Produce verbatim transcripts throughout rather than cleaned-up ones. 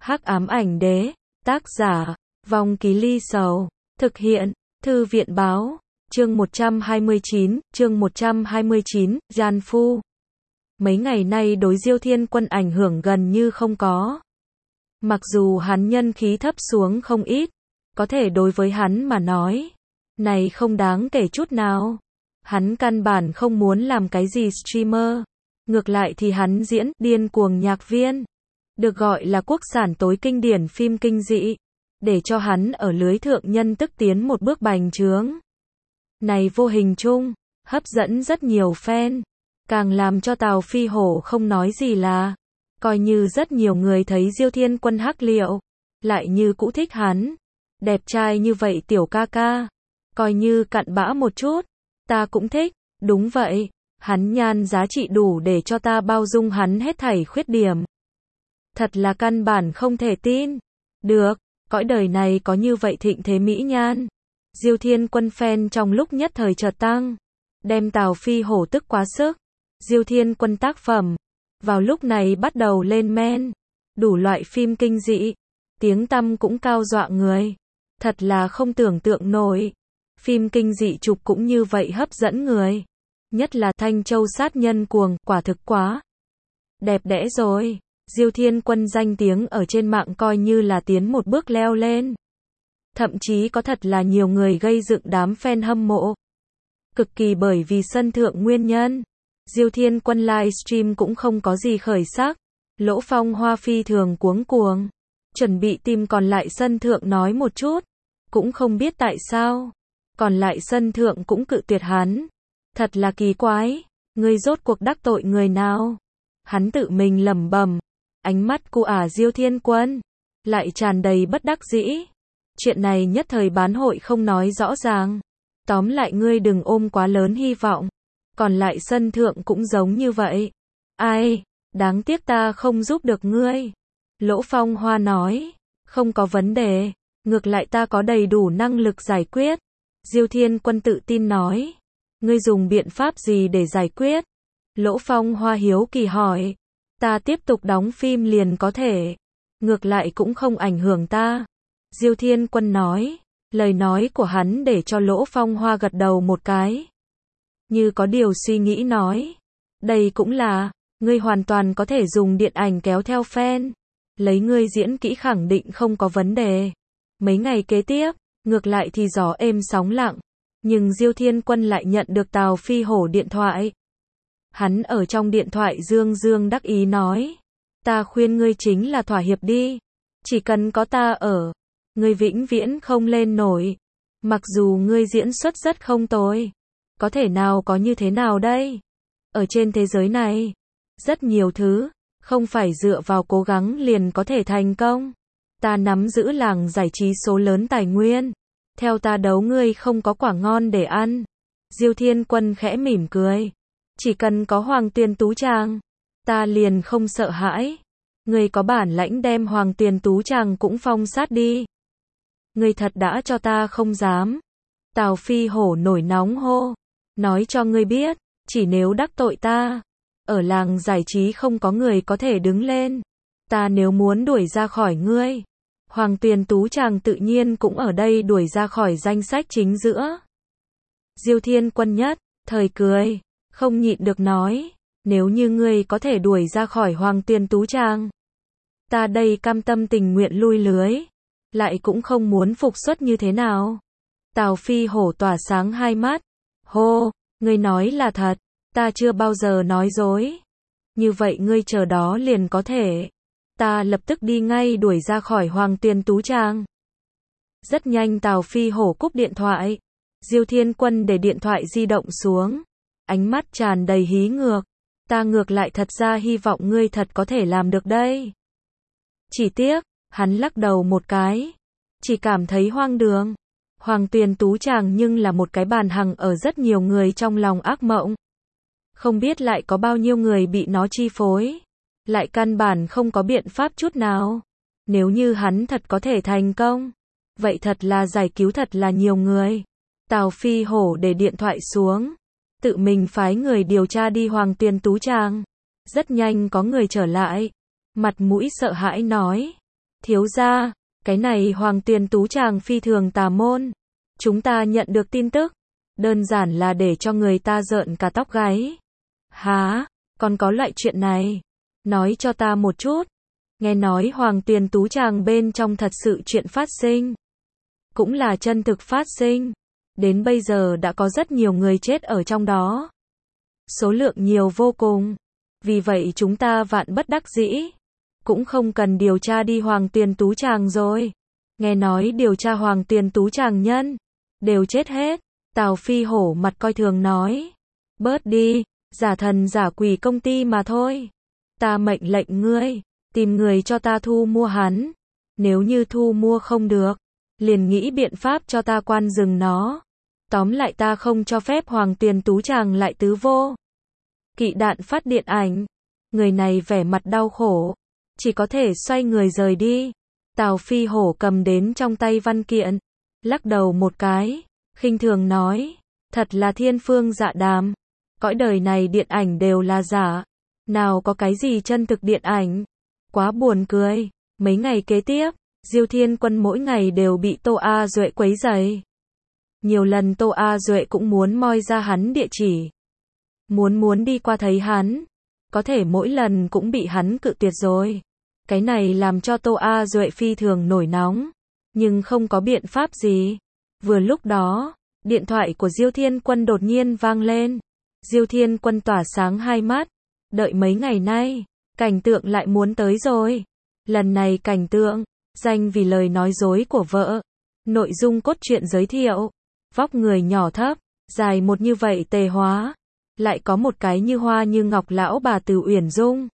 Hắc ám ảnh đế, tác giả, Vong Ký Ly Sầu, thực hiện, Thư viện báo, chương một trăm hai mươi chín, chương một trăm hai mươi chín, Gian Phu. Mấy ngày nay đối Diêu Thiên Quân ảnh hưởng gần như không có. Mặc dù hắn nhân khí thấp xuống không ít, có thể đối với hắn mà nói, này không đáng kể chút nào. Hắn căn bản không muốn làm cái gì streamer. Ngược lại thì hắn diễn điên cuồng nhạc viên, được gọi là quốc sản tối kinh điển phim kinh dị, để cho hắn ở lưới thượng nhân tức tiến một bước bành trướng. Này vô hình chung, hấp dẫn rất nhiều fan, càng làm cho Tào Phi Hổ không nói gì là, coi như rất nhiều người thấy Diêu Thiên Quân hắc liệu, lại như cũ thích hắn. Đẹp trai như vậy tiểu ca ca, coi như cặn bã một chút, ta cũng thích, đúng vậy. Hắn nhan giá trị đủ để cho ta bao dung hắn hết thảy khuyết điểm. Thật là căn bản không thể tin. Được, cõi đời này có như vậy thịnh thế mỹ nhan. Diêu Thiên Quân fan trong lúc nhất thời chợt tăng, đem Tào Phi Hổ tức quá sức. Diêu Thiên Quân tác phẩm, vào lúc này bắt đầu lên men. Đủ loại phim kinh dị, tiếng tăm cũng cao dọa người. Thật là không tưởng tượng nổi. Phim kinh dị chụp cũng như vậy hấp dẫn người. Nhất là Thanh Châu sát nhân cuồng, quả thực quá đẹp đẽ rồi. Diêu Thiên Quân danh tiếng ở trên mạng coi như là tiến một bước leo lên. Thậm chí có thật là nhiều người gây dựng đám fan hâm mộ. Cực kỳ bởi vì sân thượng nguyên nhân. Diêu Thiên Quân livestream cũng không có gì khởi sắc. Lỗ Phong Hoa phi thường cuống cuồng, chuẩn bị tìm còn lại sân thượng nói một chút. Cũng không biết tại sao, còn lại sân thượng cũng cự tuyệt hắn. Thật là kỳ quái, ngươi rốt cuộc đắc tội người nào? Hắn tự mình lẩm bẩm, ánh mắt của ả Diêu Thiên Quân lại tràn đầy bất đắc dĩ. Chuyện này nhất thời bán hội không nói rõ ràng. Tóm lại ngươi đừng ôm quá lớn hy vọng. Còn lại sân thượng cũng giống như vậy. Ai, đáng tiếc ta không giúp được ngươi. Lỗ Phong Hoa nói, không có vấn đề, ngược lại ta có đầy đủ năng lực giải quyết. Diêu Thiên Quân tự tin nói. Ngươi dùng biện pháp gì để giải quyết? Lỗ Phong Hoa hiếu kỳ hỏi. Ta tiếp tục đóng phim liền có thể. Ngược lại cũng không ảnh hưởng ta. Diêu Thiên Quân nói. Lời nói của hắn để cho Lỗ Phong Hoa gật đầu một cái. Như có điều suy nghĩ nói. Đây cũng là, ngươi hoàn toàn có thể dùng điện ảnh kéo theo fan. Lấy ngươi diễn kỹ khẳng định không có vấn đề. Mấy ngày kế tiếp, ngược lại thì gió êm sóng lặng. Nhưng Diêu Thiên Quân lại nhận được Tào Phi Hổ điện thoại. Hắn ở trong điện thoại dương dương đắc ý nói. Ta khuyên ngươi chính là thỏa hiệp đi. Chỉ cần có ta ở, ngươi vĩnh viễn không lên nổi. Mặc dù ngươi diễn xuất rất không tồi, có thể nào có như thế nào đây? Ở trên thế giới này, rất nhiều thứ, không phải dựa vào cố gắng liền có thể thành công. Ta nắm giữ làng giải trí số lớn tài nguyên. Theo ta đấu ngươi không có quả ngon để ăn. Diêu Thiên Quân khẽ mỉm cười. Chỉ cần có Hoàng Tuyền Tú Tràng, ta liền không sợ hãi. Ngươi có bản lãnh đem Hoàng Tuyền Tú Tràng cũng phong sát đi. Ngươi thật đã cho ta không dám. Tào Phi Hổ nổi nóng hô. Nói cho ngươi biết, chỉ nếu đắc tội ta, ở làng giải trí không có người có thể đứng lên. Ta nếu muốn đuổi ra khỏi ngươi, Hoàng Tuyền Tú Tràng tự nhiên cũng ở đây đuổi ra khỏi danh sách chính giữa. Diêu Thiên Quân nhất thời cười, không nhịn được nói, nếu như ngươi có thể đuổi ra khỏi Hoàng Tuyền Tú Tràng, ta đây cam tâm tình nguyện lui lưới, lại cũng không muốn phục xuất như thế nào. Tào Phi Hổ tỏa sáng hai mắt, hô, ngươi nói là thật, ta chưa bao giờ nói dối. Như vậy ngươi chờ đó liền có thể. Ta lập tức đi ngay đuổi ra khỏi Hoàng Tuyền Tú Tràng. Rất nhanh Tào Phi Hổ cúp điện thoại. Diêu Thiên Quân để điện thoại di động xuống. Ánh mắt tràn đầy hí ngược. Ta ngược lại thật ra hy vọng ngươi thật có thể làm được đây. Chỉ tiếc, hắn lắc đầu một cái. Chỉ cảm thấy hoang đường. Hoàng Tuyền Tú Tràng nhưng là một cái bàn hằng ở rất nhiều người trong lòng ác mộng. Không biết lại có bao nhiêu người bị nó chi phối. Lại căn bản không có biện pháp chút nào. Nếu như hắn thật có thể thành công, vậy thật là giải cứu thật là nhiều người. Tào Phi Hổ để điện thoại xuống, tự mình phái người điều tra đi Hoàng Tuyền Tú Tràng. Rất nhanh có người trở lại, mặt mũi sợ hãi nói, Thiếu gia, cái này Hoàng Tuyền Tú chàng phi thường tà môn. Chúng ta nhận được tin tức, đơn giản là để cho người ta rợn cả tóc gáy. Hả, còn có loại chuyện này? Nói cho ta một chút. Nghe nói Hoàng Tuyền Tú chàng bên trong thật sự chuyện phát sinh. Cũng là chân thực phát sinh. Đến bây giờ đã có rất nhiều người chết ở trong đó. Số lượng nhiều vô cùng. Vì vậy chúng ta vạn bất đắc dĩ. Cũng không cần điều tra đi Hoàng Tuyền Tú chàng rồi. Nghe nói điều tra Hoàng Tuyền Tú chàng nhân. Đều chết hết. Tào Phi Hổ mặt coi thường nói. Bớt đi, giả thần giả quỷ công ty mà thôi. Ta mệnh lệnh ngươi, tìm người cho ta thu mua hắn. Nếu như thu mua không được, liền nghĩ biện pháp cho ta quan dừng nó. Tóm lại ta không cho phép Hoàng Tuyền Tú chàng lại tứ vô. Kỵ đạn phát điện ảnh. Người này vẻ mặt đau khổ. Chỉ có thể xoay người rời đi. Tào Phi Hổ cầm đến trong tay văn kiện. Lắc đầu một cái. Khinh thường nói. Thật là thiên phương dạ đàm. Cõi đời này điện ảnh đều là giả. Nào có cái gì chân thực điện ảnh. Quá buồn cười. Mấy ngày kế tiếp, Diêu Thiên Quân mỗi ngày đều bị Tô A Duệ quấy rầy. Nhiều lần Tô A Duệ cũng muốn moi ra hắn địa chỉ. Muốn muốn đi qua thấy hắn. Có thể mỗi lần cũng bị hắn cự tuyệt rồi. Cái này làm cho Tô A Duệ phi thường nổi nóng. Nhưng không có biện pháp gì. Vừa lúc đó, điện thoại của Diêu Thiên Quân đột nhiên vang lên. Diêu Thiên Quân tỏa sáng hai mắt. Đợi mấy ngày nay, cảnh tượng lại muốn tới rồi. Lần này cảnh tượng, danh vì lời nói dối của vợ. Nội dung cốt truyện giới thiệu. Vóc người nhỏ thấp, dài một như vậy Tề Hóa. Lại có một cái như hoa như ngọc lão bà Từ Uyển Dung.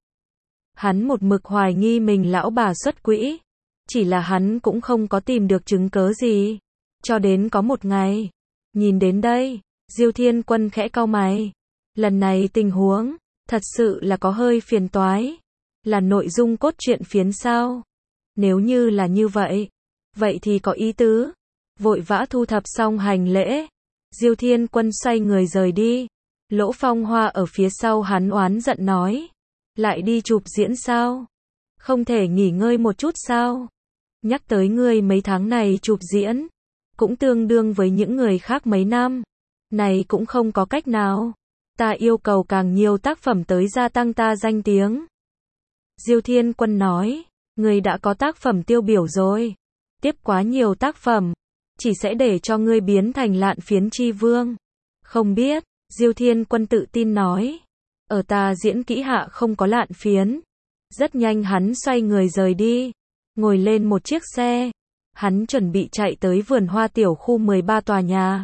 Hắn một mực hoài nghi mình lão bà xuất quỹ. Chỉ là hắn cũng không có tìm được chứng cớ gì. Cho đến có một ngày. Nhìn đến đây, Diêu Thiên Quân khẽ cau mày. Lần này tình huống, thật sự là có hơi phiền toái. Là nội dung cốt truyện phiến sao? Nếu như là như vậy, vậy thì có ý tứ. Vội vã thu thập xong hành lễ. Diêu Thiên Quân xoay người rời đi. Lỗ Phong Hoa ở phía sau hắn oán giận nói. Lại đi chụp diễn sao? Không thể nghỉ ngơi một chút sao? Nhắc tới ngươi mấy tháng này chụp diễn. Cũng tương đương với những người khác mấy năm. Này cũng không có cách nào. Ta yêu cầu càng nhiều tác phẩm tới gia tăng ta danh tiếng. Diêu Thiên Quân nói. Ngươi đã có tác phẩm tiêu biểu rồi. Tiếp quá nhiều tác phẩm. Chỉ sẽ để cho ngươi biến thành lạn phiến chi vương. Không biết. Diêu Thiên Quân tự tin nói. Ở ta diễn kỹ hạ không có lạn phiến. Rất nhanh hắn xoay người rời đi. Ngồi lên một chiếc xe. Hắn chuẩn bị chạy tới vườn hoa tiểu khu mười ba tòa nhà.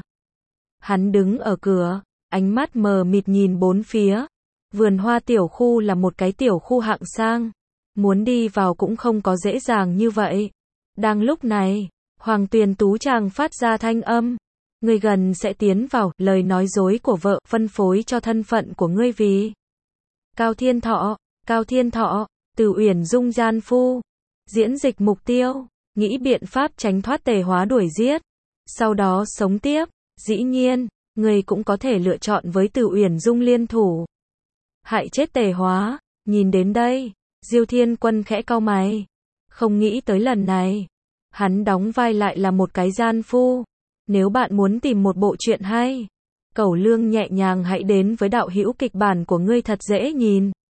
Hắn đứng ở cửa. Ánh mắt mờ mịt nhìn bốn phía. Vườn hoa tiểu khu là một cái tiểu khu hạng sang. Muốn đi vào cũng không có dễ dàng như vậy. Đang lúc này, Hoàng Tuyền Tú chàng phát ra thanh âm. Ngươi gần sẽ tiến vào, lời nói dối của vợ, phân phối cho thân phận của ngươi vì. Cao Thiên Thọ, Cao Thiên Thọ, Từ Uyển Dung gian phu. Diễn dịch mục tiêu, nghĩ biện pháp tránh thoát Tề Hóa đuổi giết. Sau đó sống tiếp, dĩ nhiên, ngươi cũng có thể lựa chọn với Từ Uyển Dung liên thủ. Hại chết Tề Hóa, nhìn đến đây, Diêu Thiên Quân khẽ cau mày. Không nghĩ tới lần này, hắn đóng vai lại là một cái gian phu. Nếu bạn muốn tìm một bộ truyện hay, Cẩu Lương nhẹ nhàng hãy đến với đạo hữu kịch bản của ngươi thật dễ nhìn.